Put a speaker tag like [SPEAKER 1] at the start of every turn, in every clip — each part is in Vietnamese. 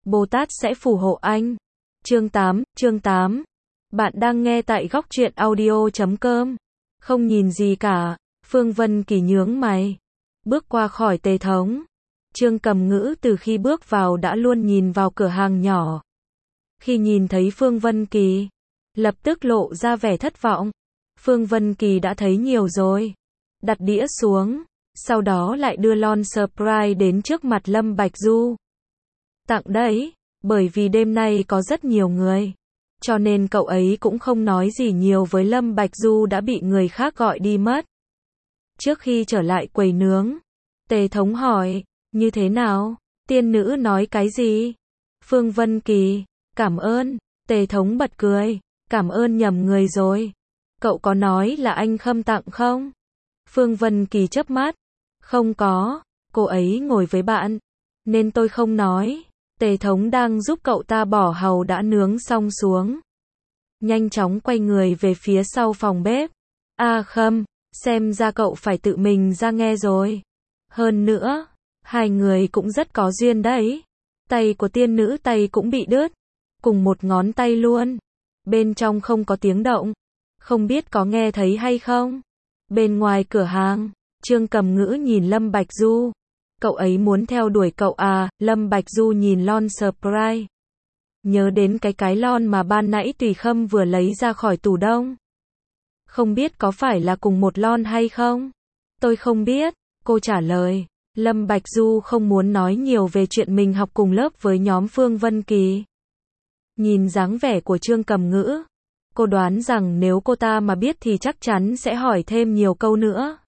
[SPEAKER 1] Bồ Tát sẽ phù hộ anh. Chương 8. Bạn đang nghe tại góc truyện audio.com. Không nhìn gì cả, Phương Vân Kỳ nhướng mày. Bước qua khỏi Tề Thống. Trương Cầm Ngữ từ khi bước vào đã luôn nhìn vào cửa hàng nhỏ. Khi nhìn thấy Phương Vân Kỳ, lập tức lộ ra vẻ thất vọng. Phương Vân Kỳ đã thấy nhiều rồi. Đặt đĩa xuống, sau đó lại đưa lon surprise đến trước mặt Lâm Bạch Du. Tặng đấy, bởi vì đêm nay có rất nhiều người, cho nên cậu ấy cũng không nói gì nhiều với Lâm Bạch Du đã bị người khác gọi đi mất. Trước khi trở lại quầy nướng, Tề Thống hỏi, như thế nào, tiên nữ nói cái gì? Phương Vân Kỳ, cảm ơn. Tề Thống bật cười, cảm ơn nhầm người rồi. Cậu có nói là anh Khâm tặng không? Phương Vân Kỳ chớp mắt, không có, cô ấy ngồi với bạn, nên tôi không nói. Tề Thống đang giúp cậu ta bỏ hàu đã nướng xong xuống. Nhanh chóng quay người về phía sau phòng bếp. Khâm, xem ra cậu phải tự mình ra nghe rồi. Hơn nữa, hai người cũng rất có duyên đấy. Tay của tiên nữ tay cũng bị đứt, cùng một ngón tay luôn. Bên trong không có tiếng động, không biết có nghe thấy hay không. Bên ngoài cửa hàng, Trương Cầm Ngữ nhìn Lâm Bạch Du. Cậu ấy muốn theo đuổi cậu à? Lâm Bạch Du nhìn lon surprise. Nhớ đến cái lon mà ban nãy Tùy Khâm vừa lấy ra khỏi tủ đông. Không biết có phải là cùng một lon hay không? Tôi không biết, cô trả lời. Lâm Bạch Du không muốn nói nhiều về chuyện mình học cùng lớp với nhóm Phương Vân Kỳ. Nhìn dáng vẻ của Trương Cầm Ngữ, cô đoán rằng nếu cô ta mà biết thì chắc chắn sẽ hỏi thêm nhiều câu nữa.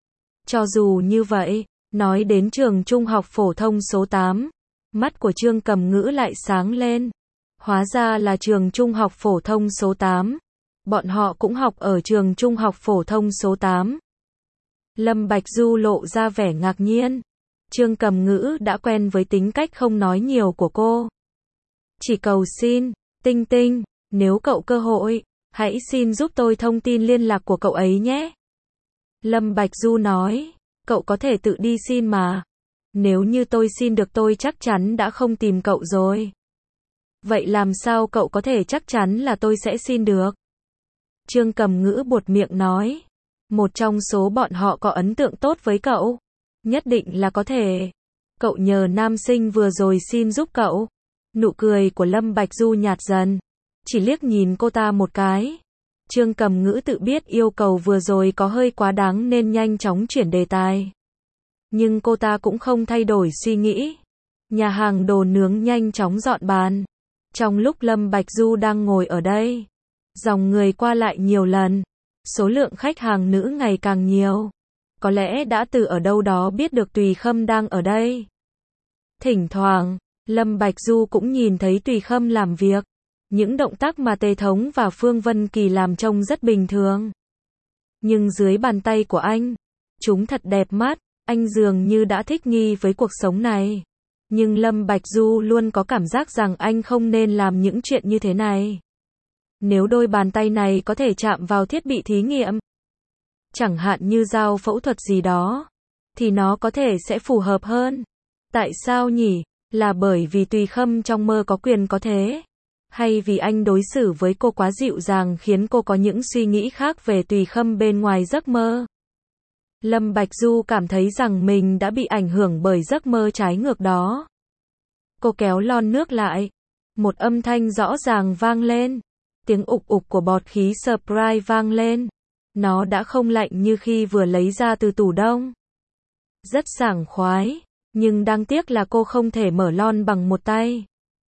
[SPEAKER 1] Cho dù như vậy, nói đến trường trung học phổ thông số 8, mắt của Trương Cầm Ngữ lại sáng lên. Hóa ra là trường trung học phổ thông số 8. Bọn họ cũng học ở trường trung học phổ thông số 8. Lâm Bạch Du lộ ra vẻ ngạc nhiên. Trương Cầm Ngữ đã quen với tính cách không nói nhiều của cô. Chỉ cầu xin, Tinh Tinh, nếu cậu cơ hội, hãy xin giúp tôi thông tin liên lạc của cậu ấy nhé. Lâm Bạch Du nói, cậu có thể tự đi xin mà. Nếu như tôi xin được tôi chắc chắn đã không tìm cậu rồi. Vậy làm sao cậu có thể chắc chắn là tôi sẽ xin được? Trương Cầm Ngữ buột miệng nói, một trong số bọn họ có ấn tượng tốt với cậu. Nhất định là có thể. Cậu nhờ nam sinh vừa rồi xin giúp cậu. Nụ cười của Lâm Bạch Du nhạt dần. Chỉ liếc nhìn cô ta một cái. Trương Cầm Ngữ tự biết yêu cầu vừa rồi có hơi quá đáng nên nhanh chóng chuyển đề tài. Nhưng cô ta cũng không thay đổi suy nghĩ. Nhà hàng đồ nướng nhanh chóng dọn bàn. Trong lúc Lâm Bạch Du đang ngồi ở đây, dòng người qua lại nhiều lần. Số lượng khách hàng nữ ngày càng nhiều. Có lẽ đã từ ở đâu đó biết được Tùy Khâm đang ở đây. Thỉnh thoảng, Lâm Bạch Du cũng nhìn thấy Tùy Khâm làm việc. Những động tác mà Tề Thống và Phương Vân Kỳ làm trông rất bình thường. Nhưng dưới bàn tay của anh, chúng thật đẹp mắt, anh dường như đã thích nghi với cuộc sống này. Nhưng Lâm Bạch Du luôn có cảm giác rằng anh không nên làm những chuyện như thế này. Nếu đôi bàn tay này có thể chạm vào thiết bị thí nghiệm, chẳng hạn như dao phẫu thuật gì đó, thì nó có thể sẽ phù hợp hơn. Tại sao nhỉ? Là bởi vì Tùy Khâm trong mơ có quyền có thế? Hay vì anh đối xử với cô quá dịu dàng khiến cô có những suy nghĩ khác về Tùy Khâm bên ngoài giấc mơ? Lâm Bạch Du cảm thấy rằng mình đã bị ảnh hưởng bởi giấc mơ trái ngược đó. Cô kéo lon nước lại. Một âm thanh rõ ràng vang lên. Tiếng ục ục của bọt khí surprise vang lên. Nó đã không lạnh như khi vừa lấy ra từ tủ đông. Rất sảng khoái. Nhưng đáng tiếc là cô không thể mở lon bằng một tay.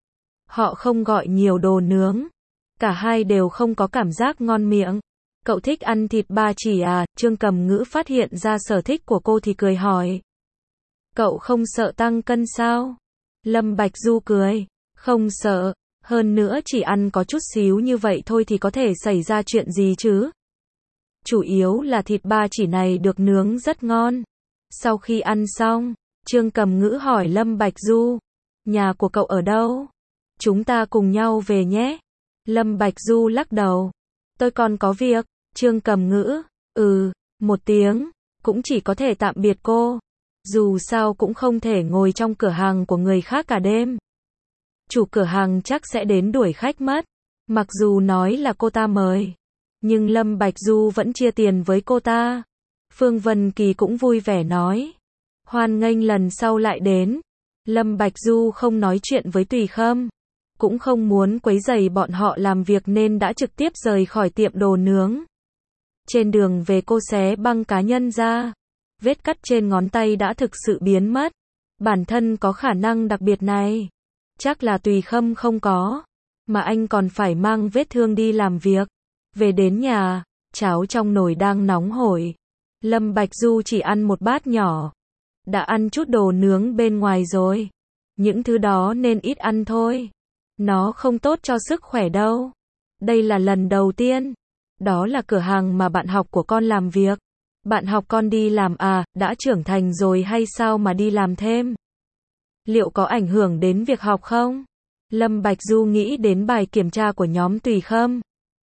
[SPEAKER 1] Họ không gọi nhiều đồ nướng. Cả hai đều không có cảm giác ngon miệng. Cậu thích ăn thịt ba chỉ à? Trương Cầm Ngữ phát hiện ra sở thích của cô thì cười hỏi. Cậu không sợ tăng cân sao? Lâm Bạch Du cười. Không sợ. Hơn nữa chỉ ăn có chút xíu như vậy thôi thì có thể xảy ra chuyện gì chứ? Chủ yếu là thịt ba chỉ này được nướng rất ngon. Sau khi ăn xong, Trương Cầm Ngữ hỏi Lâm Bạch Du. Nhà của cậu ở đâu? Chúng ta cùng nhau về nhé. Lâm Bạch Du lắc đầu. Tôi còn có việc. Trương Cầm Ngữ. Một tiếng. Cũng chỉ có thể tạm biệt cô. Dù sao cũng không thể ngồi trong cửa hàng của người khác cả đêm. chủ cửa hàng chắc sẽ đến đuổi khách mất. Mặc dù nói là cô ta mời, nhưng Lâm Bạch Du vẫn chia tiền với cô ta. Phương Vân Kỳ cũng vui vẻ nói, hoan nghênh lần sau lại đến. Lâm Bạch Du không nói chuyện với Tùy Khâm, cũng không muốn quấy rầy bọn họ làm việc nên đã trực tiếp rời khỏi tiệm đồ nướng. Trên đường về cô xé băng cá nhân ra, vết cắt trên ngón tay đã thực sự biến mất. Bản thân có khả năng đặc biệt này, chắc là Tùy Khâm không có, mà anh còn phải mang vết thương đi làm việc. Về đến nhà, cháo trong nồi đang nóng hổi. Lâm Bạch Du chỉ ăn một bát nhỏ. Đã ăn chút đồ nướng bên ngoài rồi. Những thứ đó nên ít ăn thôi. Nó không tốt cho sức khỏe đâu. Đây là lần đầu tiên. Đó là cửa hàng mà bạn học của con làm việc. Bạn học con đi làm à, đã trưởng thành rồi hay sao mà đi làm thêm? Liệu có ảnh hưởng đến việc học không? Lâm Bạch Du nghĩ đến bài kiểm tra của nhóm Tùy Khâm.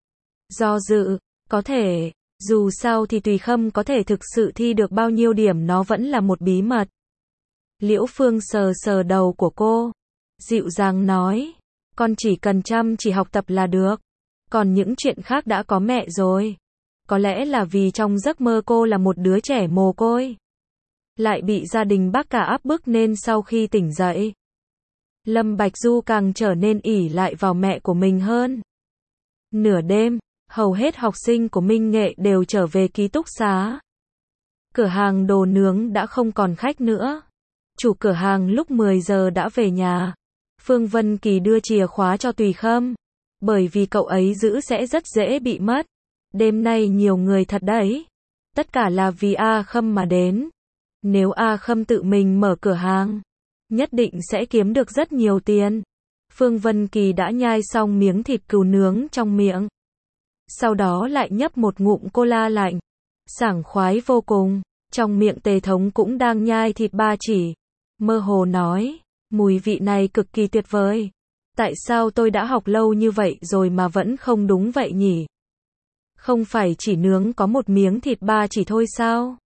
[SPEAKER 1] Do dự, có thể, dù sao thì Tùy Khâm có thể thực sự thi được bao nhiêu điểm nó vẫn là một bí mật. Liễu Phương sờ sờ đầu của cô, dịu dàng nói, con chỉ cần chăm chỉ học tập là được, còn những chuyện khác đã có mẹ rồi. Có lẽ là vì trong giấc mơ cô là một đứa trẻ mồ côi, lại bị gia đình bác cả áp bức nên sau khi tỉnh dậy, Lâm Bạch Du càng trở nên ỷ lại vào mẹ của mình hơn. Nửa đêm, hầu hết học sinh của Minh Nghệ đều trở về ký túc xá. Cửa hàng đồ nướng đã không còn khách nữa. Chủ cửa hàng lúc 10 giờ đã về nhà. Phương Vân Kỳ đưa chìa khóa cho Tùy Khâm, bởi vì cậu ấy giữ sẽ rất dễ bị mất. Đêm nay nhiều người thật đấy. Tất cả là vì A Khâm mà đến. Nếu A Khâm tự mình mở cửa hàng, nhất định sẽ kiếm được rất nhiều tiền. Phương Vân Kỳ đã nhai xong miếng thịt cừu nướng trong miệng. Sau đó lại nhấp một ngụm cola lạnh. Sảng khoái vô cùng. Trong miệng Tề Thống cũng đang nhai thịt ba chỉ. Mơ hồ nói, mùi vị này cực kỳ tuyệt vời. Tại sao tôi đã học lâu như vậy rồi mà vẫn không đúng vậy nhỉ? Không phải chỉ nướng có một miếng thịt ba chỉ thôi sao?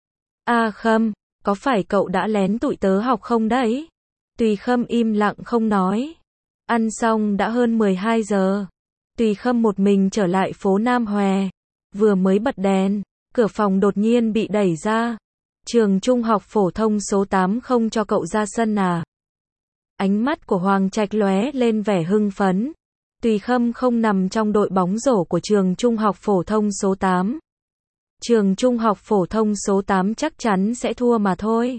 [SPEAKER 1] A Khâm, có phải cậu đã lén tụi tớ học không đấy? Tùy Khâm im lặng không nói. Ăn xong đã hơn 12 giờ. Tùy Khâm một mình trở lại phố Nam Hòe. Vừa mới bật đèn, cửa phòng đột nhiên bị đẩy ra. Trường trung học phổ thông số 8 không cho cậu ra sân à? Ánh mắt của Hoàng Trạch lóe lên vẻ hưng phấn. Tùy Khâm không nằm trong đội bóng rổ của trường trung học phổ thông số 8. Trường trung học phổ thông số 8 chắc chắn sẽ thua mà thôi.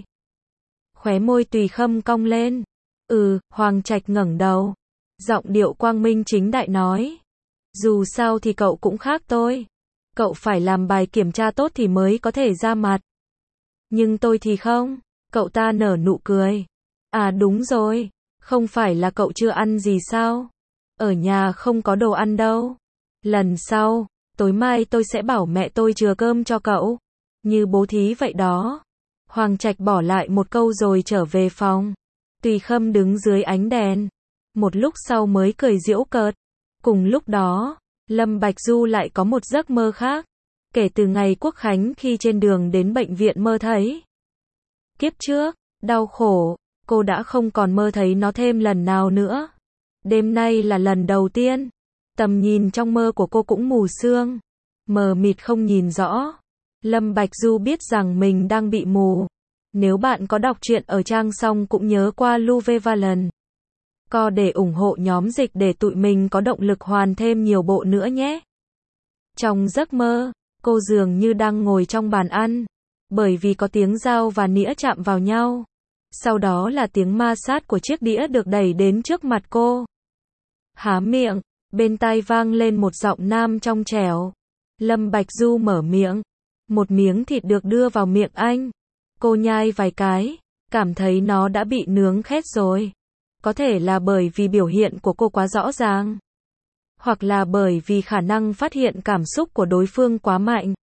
[SPEAKER 1] Khóe môi Tùy Khâm cong lên. Hoàng Trạch ngẩng đầu. Giọng điệu quang minh chính đại nói. Dù sao thì cậu cũng khác tôi. Cậu phải làm bài kiểm tra tốt thì mới có thể ra mặt. Nhưng tôi thì không. Cậu ta nở nụ cười. À đúng rồi. Không phải là cậu chưa ăn gì sao? Ở nhà không có đồ ăn đâu. Lần sau, tối mai tôi sẽ bảo mẹ tôi chừa cơm cho cậu. Như bố thí vậy đó. Hoàng Trạch bỏ lại một câu rồi trở về phòng. Tùy Khâm đứng dưới ánh đèn. Một lúc sau mới cười giễu cợt. Cùng lúc đó, Lâm Bạch Du lại có một giấc mơ khác. Kể từ ngày Quốc Khánh khi trên đường đến bệnh viện mơ thấy. Kiếp trước, đau khổ, cô đã không còn mơ thấy nó thêm lần nào nữa. Đêm nay là lần đầu tiên. Tầm nhìn trong mơ của cô cũng mù sương. Mờ mịt không nhìn rõ. Lâm Bạch Du biết rằng mình đang bị mù. Nếu bạn có đọc truyện ở trang xong cũng nhớ qua Luvevalent Co để ủng hộ nhóm dịch để tụi mình có động lực hoàn thêm nhiều bộ nữa nhé. Trong giấc mơ, cô dường như đang ngồi trong bàn ăn. Bởi vì có tiếng dao và nĩa chạm vào nhau. Sau đó là tiếng ma sát của chiếc đĩa được đẩy đến trước mặt cô. Há miệng, bên tai vang lên một giọng nam trong trẻo. Lâm Bạch Du mở miệng. Một miếng thịt được đưa vào miệng anh. Cô nhai vài cái, cảm thấy nó đã bị nướng khét rồi. Có thể là bởi vì biểu hiện của cô quá rõ ràng. Hoặc là bởi vì khả năng phát hiện cảm xúc của đối phương quá mạnh.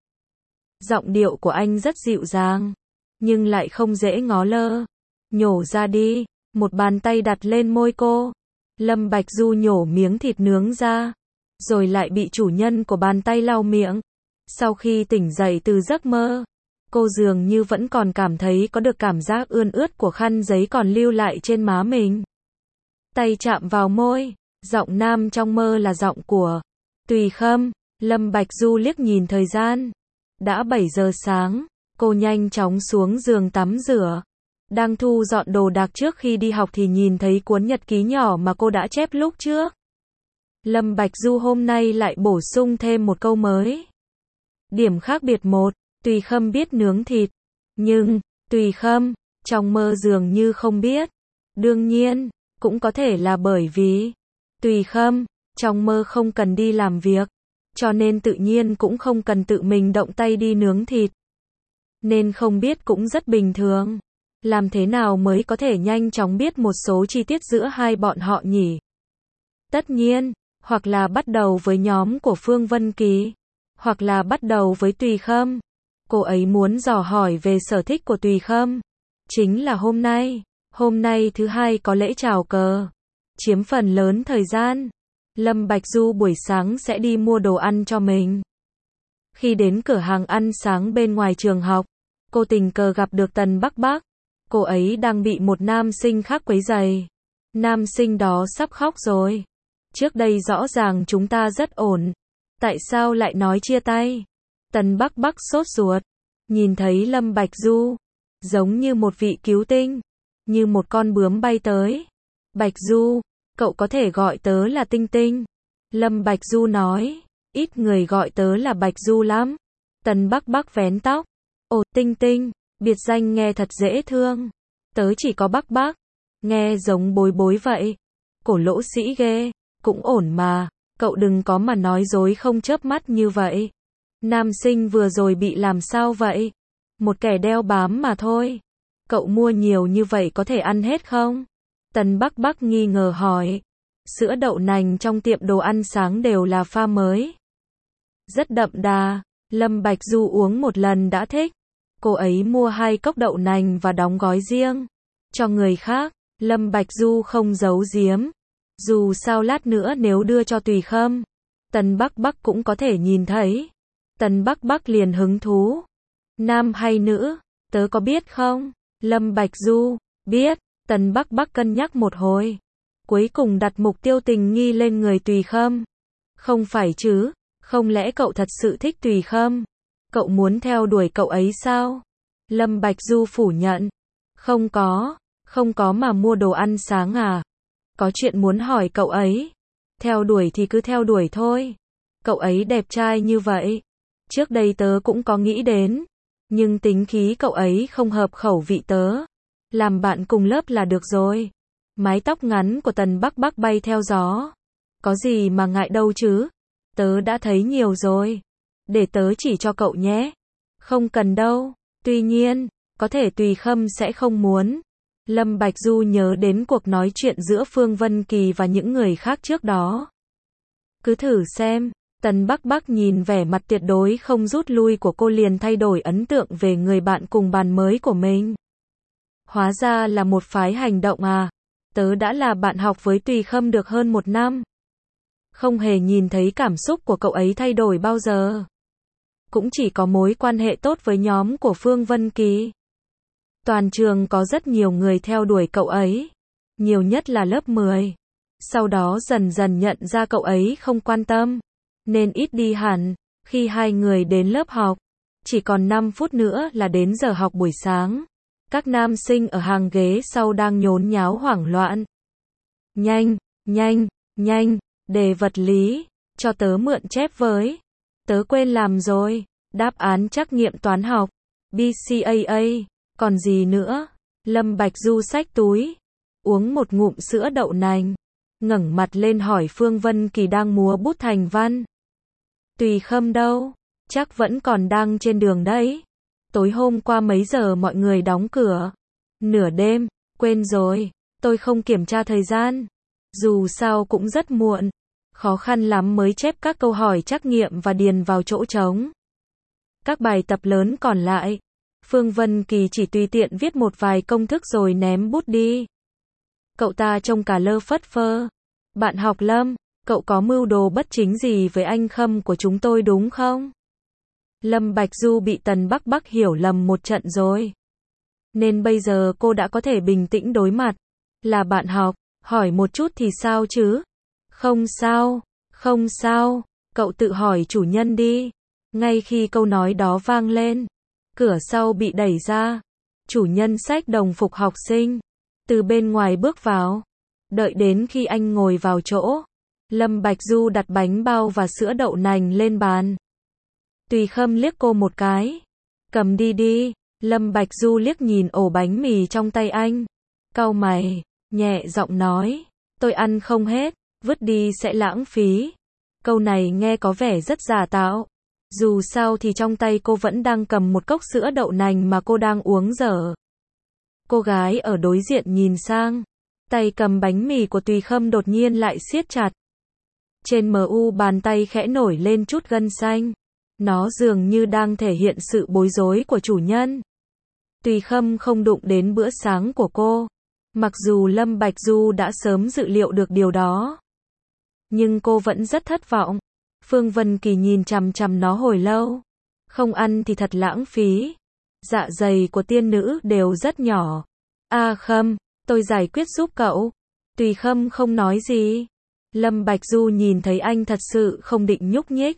[SPEAKER 1] Giọng điệu của anh rất dịu dàng, nhưng lại không dễ ngó lơ. Nhổ ra đi, một bàn tay đặt lên môi cô. Lâm Bạch Du nhổ miếng thịt nướng ra, rồi lại bị chủ nhân của bàn tay lau miệng. Sau khi tỉnh dậy từ giấc mơ, cô dường như vẫn còn cảm thấy có được cảm giác ươn ướt của khăn giấy còn lưu lại trên má mình. tay chạm vào môi, giọng nam trong mơ là giọng của Tùy Khâm. Lâm Bạch Du liếc nhìn thời gian, đã 7 giờ sáng, cô nhanh chóng xuống giường tắm rửa. Đang thu dọn đồ đạc trước khi đi học thì nhìn thấy cuốn nhật ký nhỏ mà cô đã chép lúc trước. Lâm Bạch Du hôm nay lại bổ sung thêm một câu mới. Điểm khác biệt 1, Tùy Khâm biết nướng thịt, nhưng Tùy Khâm trong mơ dường như không biết. Đương nhiên, cũng có thể là bởi vì Tùy Khâm trong mơ không cần đi làm việc, cho nên tự nhiên cũng không cần tự mình động tay đi nướng thịt. Nên không biết cũng rất bình thường. Làm thế nào mới có thể nhanh chóng biết một số chi tiết giữa hai bọn họ nhỉ? Tất nhiên, hoặc là bắt đầu với nhóm của Phương Vân Kỳ, hoặc là bắt đầu với Tùy Khâm. Cô ấy muốn dò hỏi về sở thích của Tùy Khâm. Chính là hôm nay thứ hai có lễ chào cờ, chiếm phần lớn thời gian. Lâm Bạch Du buổi sáng sẽ đi mua đồ ăn cho mình. Khi đến cửa hàng ăn sáng bên ngoài trường học, cô tình cờ gặp được Tần Bắc Bắc. Cô ấy đang bị một nam sinh khác quấy rầy. Nam sinh đó sắp khóc rồi. Trước đây rõ ràng chúng ta rất ổn. Tại sao lại nói chia tay? Tần Bắc Bắc sốt ruột. Nhìn thấy Lâm Bạch Du, giống như một vị cứu tinh, như một con bướm bay tới. Bạch Du, cậu có thể gọi tớ là Tinh Tinh. Lâm Bạch Du nói, ít người gọi tớ là Bạch Du lắm. Tần Bắc Bắc vén tóc. Ồ, Tinh Tinh, biệt danh nghe thật dễ thương. Tớ chỉ có Bắc Bắc. Nghe giống bối bối vậy. Cổ lỗ sĩ ghê. Cũng ổn mà. Cậu đừng có mà nói dối không chớp mắt như vậy. Nam sinh vừa rồi bị làm sao vậy? Một kẻ đeo bám mà thôi. Cậu mua nhiều như vậy có thể ăn hết không? Tần Bắc Bắc nghi ngờ hỏi. Sữa đậu nành trong tiệm đồ ăn sáng đều là pha mới. Rất đậm đà. Lâm Bạch Du uống một lần đã thích. Cô ấy mua 2 cốc đậu nành và đóng gói riêng. Cho người khác, Lâm Bạch Du không giấu giếm. Dù sao lát nữa nếu đưa cho Tùy Khâm, Tần Bắc Bắc cũng có thể nhìn thấy. Tần Bắc Bắc liền hứng thú. Nam hay nữ, tớ có biết không? Lâm Bạch Du, biết. Tần Bắc Bắc cân nhắc một hồi. Cuối cùng đặt mục tiêu tình nghi lên người Tùy Khâm. Không phải chứ, không lẽ cậu thật sự thích Tùy Khâm? Cậu muốn theo đuổi cậu ấy sao? Lâm Bạch Du phủ nhận. Không có mà mua đồ ăn sáng à? Có chuyện muốn hỏi cậu ấy. Theo đuổi thì cứ theo đuổi thôi. Cậu ấy đẹp trai như vậy. Trước đây tớ cũng có nghĩ đến. Nhưng tính khí cậu ấy không hợp khẩu vị tớ. Làm bạn cùng lớp là được rồi. Mái tóc ngắn của Tần Bắc Bắc bay theo gió. Có gì mà ngại đâu chứ? Tớ đã thấy nhiều rồi. Để tớ chỉ cho cậu nhé. Không cần đâu. Tuy nhiên, có thể Tùy Khâm sẽ không muốn. Lâm Bạch Du nhớ đến cuộc nói chuyện giữa Phương Vân Kỳ và những người khác trước đó. Cứ thử xem. Tần Bắc Bắc nhìn vẻ mặt tuyệt đối không rút lui của cô liền thay đổi ấn tượng về người bạn cùng bàn mới của mình. Hóa ra là một phái hành động à. Tớ đã là bạn học với Tùy Khâm được hơn 1 năm. Không hề nhìn thấy cảm xúc của cậu ấy thay đổi bao giờ. Cũng chỉ có mối quan hệ tốt với nhóm của Phương Vân Kỳ. Toàn trường có rất nhiều người theo đuổi cậu ấy. Nhiều nhất là lớp 10. Sau đó dần dần nhận ra cậu ấy không quan tâm. Nên ít đi hẳn. Khi hai người đến lớp học, chỉ còn 5 phút nữa là đến giờ học buổi sáng. Các nam sinh ở hàng ghế sau đang nhốn nháo hoảng loạn. Nhanh, đề vật lý, cho tớ mượn chép với. Tớ quên làm rồi, đáp án trắc nghiệm toán học, BCAA, còn gì nữa? Lâm Bạch Du xách túi, uống một ngụm sữa đậu nành, ngẩng mặt lên hỏi Phương Vân Kỳ đang múa bút thành văn. Tùy Khâm đâu? Chắc vẫn còn đang trên đường đấy. Tối hôm qua mấy giờ mọi người đóng cửa? Nửa đêm, quên rồi, tôi không kiểm tra thời gian. Dù sao cũng rất muộn, khó khăn lắm mới chép các câu hỏi trắc nghiệm và điền vào chỗ trống. Các bài tập lớn còn lại, Phương Vân Kỳ chỉ tùy tiện viết một vài công thức rồi ném bút đi. Cậu ta trông cả lơ phất phơ. Bạn học Lâm, cậu có mưu đồ bất chính gì với anh Khâm của chúng tôi đúng không? Lâm Bạch Du bị Tần Bắc Bắc hiểu lầm một trận rồi. Nên bây giờ cô đã có thể bình tĩnh đối mặt. Là bạn học, Hỏi một chút thì sao chứ? Không sao, không sao, cậu tự hỏi chủ nhân đi. Ngay khi câu nói đó vang lên, cửa sau bị đẩy ra. Chủ nhân xách đồng phục học sinh, từ bên ngoài bước vào. Đợi đến khi anh ngồi vào chỗ, Lâm Bạch Du đặt bánh bao và sữa đậu nành lên bàn. Tùy Khâm liếc cô một cái. Cầm đi đi. Lâm Bạch Du liếc nhìn ổ bánh mì trong tay anh. Cau mày, nhẹ giọng nói. Tôi ăn không hết, vứt đi sẽ lãng phí. Câu này nghe có vẻ rất giả tạo. Dù sao thì trong tay cô vẫn đang cầm một cốc sữa đậu nành mà cô đang uống dở. Cô gái ở đối diện nhìn sang. Tay cầm bánh mì của Tùy Khâm đột nhiên lại siết chặt. Trên mu bàn tay khẽ nổi lên chút gân xanh. Nó dường như đang thể hiện sự bối rối của chủ nhân. Tùy Khâm không đụng đến bữa sáng của cô. Mặc dù Lâm Bạch Du đã sớm dự liệu được điều đó. Nhưng cô vẫn rất thất vọng. Phương Vân Kỳ nhìn chằm chằm nó hồi lâu. Không ăn thì thật lãng phí. Dạ dày của tiên nữ đều rất nhỏ. Khâm, tôi giải quyết giúp cậu. Tùy Khâm không nói gì. Lâm Bạch Du nhìn thấy anh thật sự không định nhúc nhích.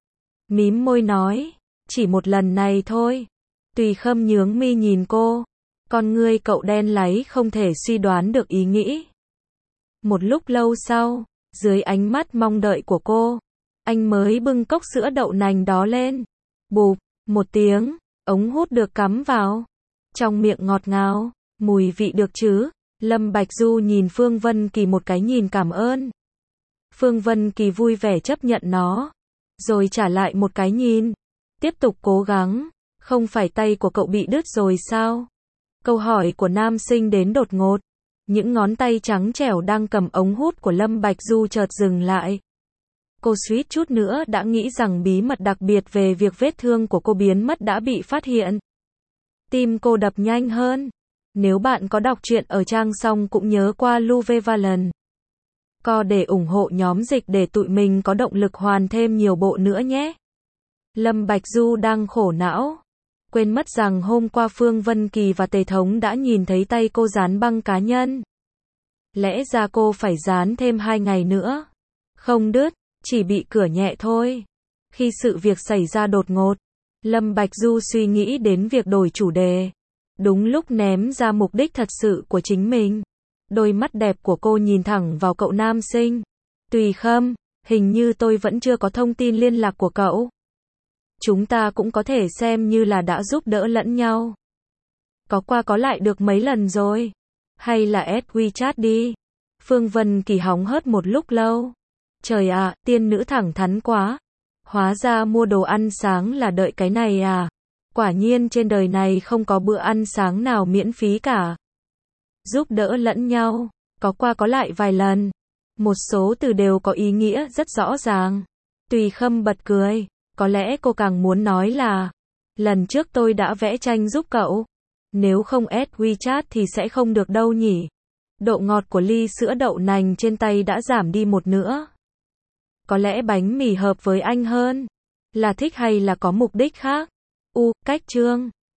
[SPEAKER 1] Mím môi nói, chỉ một lần này thôi. Tùy Khâm nhướng mi nhìn cô. Con ngươi cậu đen láy không thể suy đoán được ý nghĩ. Một lúc lâu sau, dưới ánh mắt mong đợi của cô, anh mới bưng cốc sữa đậu nành đó lên. Bụp, một tiếng, ống hút được cắm vào. Trong miệng ngọt ngào, mùi vị được chứ. Lâm Bạch Du nhìn Phương Vân Kỳ một cái nhìn cảm ơn. Phương Vân Kỳ vui vẻ chấp nhận nó, rồi trả lại một cái nhìn. Tiếp tục cố gắng. Không phải tay của cậu bị đứt rồi sao? Câu hỏi của nam sinh đến đột ngột. Những ngón tay trắng trẻo đang cầm ống hút của Lâm Bạch Du chợt dừng lại. Cô suýt chút nữa đã nghĩ rằng bí mật đặc biệt về việc vết thương của cô biến mất đã bị phát hiện. Tim cô đập nhanh hơn. Nếu bạn có đọc truyện ở trang xong cũng nhớ qua Luvevalan Co để ủng hộ nhóm dịch để tụi mình có động lực hoàn thêm nhiều bộ nữa nhé. Lâm Bạch Du đang khổ não. Quên mất rằng hôm qua Phương Vân Kỳ và Tề Thống đã nhìn thấy tay cô dán băng cá nhân. Lẽ ra cô phải dán thêm 2 ngày nữa. Không đứt, chỉ bị cửa nhẹ thôi. Khi sự việc xảy ra đột ngột, Lâm Bạch Du suy nghĩ đến việc đổi chủ đề. Đúng lúc ném ra mục đích thật sự của chính mình. Đôi mắt đẹp của cô nhìn thẳng vào cậu nam sinh. Tùy Khâm, hình như tôi vẫn chưa có thông tin liên lạc của cậu. Chúng ta cũng có thể xem như là đã giúp đỡ lẫn nhau. Có qua có lại được mấy lần rồi. Hay là add WeChat đi. Phương Vân Kỳ hóng hớt một lúc lâu. Trời ạ, tiên nữ thẳng thắn quá. Hóa ra mua đồ ăn sáng là đợi cái này à. Quả nhiên trên đời này không có bữa ăn sáng nào miễn phí cả. Giúp đỡ lẫn nhau, có qua có lại vài lần. Một số từ đều có ý nghĩa rất rõ ràng. Tùy Khâm bật cười. Có lẽ cô càng muốn nói là, lần trước tôi đã vẽ tranh giúp cậu. Nếu không add WeChat thì sẽ không được đâu nhỉ. Độ ngọt của ly sữa đậu nành trên tay đã giảm đi một nửa. Có lẽ bánh mì hợp với anh hơn. Là thích hay là có mục đích khác? Cách chương